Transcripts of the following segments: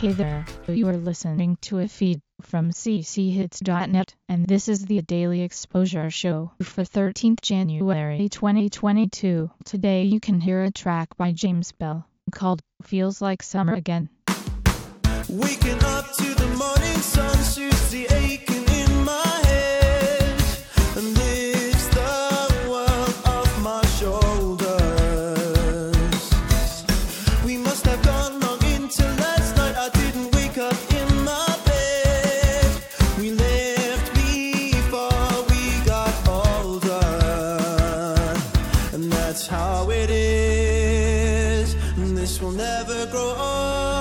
Hey there, you are listening to a feed from cchits.net, and this is the Daily Exposure Show for 13th January 2022. Today you can hear a track by James Bell called Feels Like Summer Again. Waking up to the morning sun soothes the aching in my head and lifts the world off my shoulders. We must have gone long into last night. I didn't wake up in my bed. We left before we got older, and that's how it is, and this will never grow old.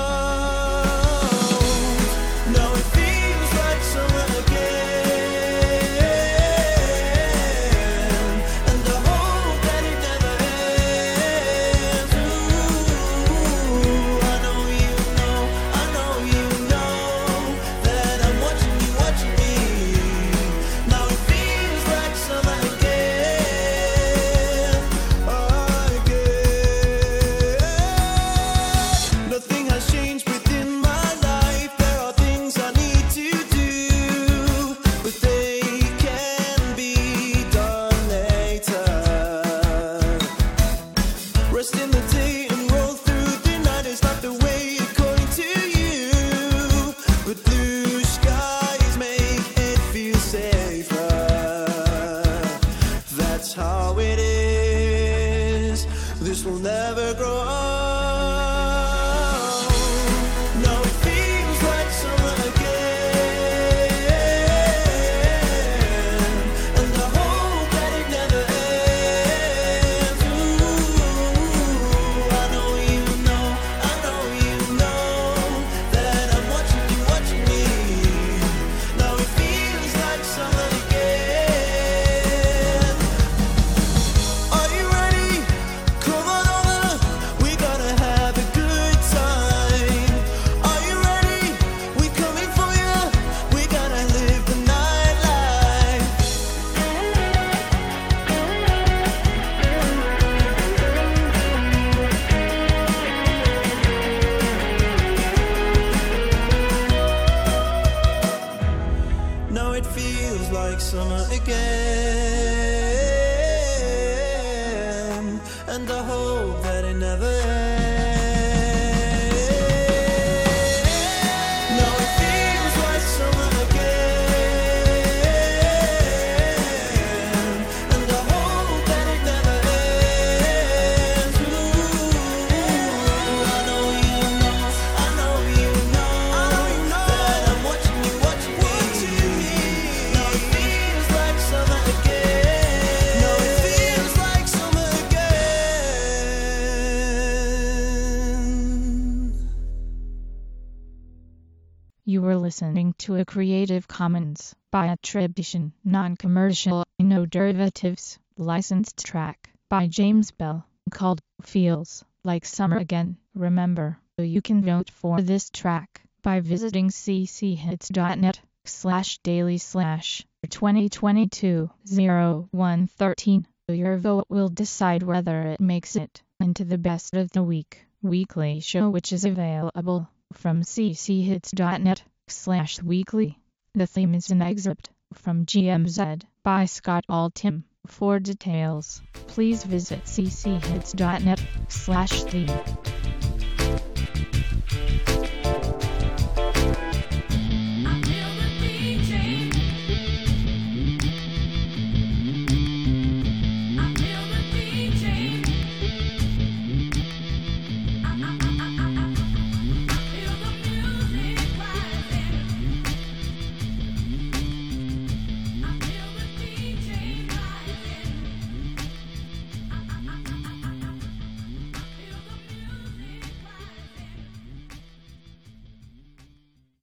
How it is, this will never grow old. No, it feels like summer again, and I hope that it never ends. Ooh, I know you know that I'm watching me. Now it feels like summer again. Now it feels like summer again, and I hope that it never ends. Now it feels like summer again, and I hope that it never ends. Ooh, I know you know that I'm watching me. You were listening to a Creative Commons by attribution, non-commercial, no derivatives, licensed track by James Bell called Feels Like Summer Again. Remember, you can vote for this track by visiting cchits.net/daily/2022-0113. Your vote will decide whether it makes it into the Best of the Week weekly show, which is available from cchits.net/weekly. The theme is an excerpt from GMZ by Scott Altham. For details, please visit cchits.net/theme.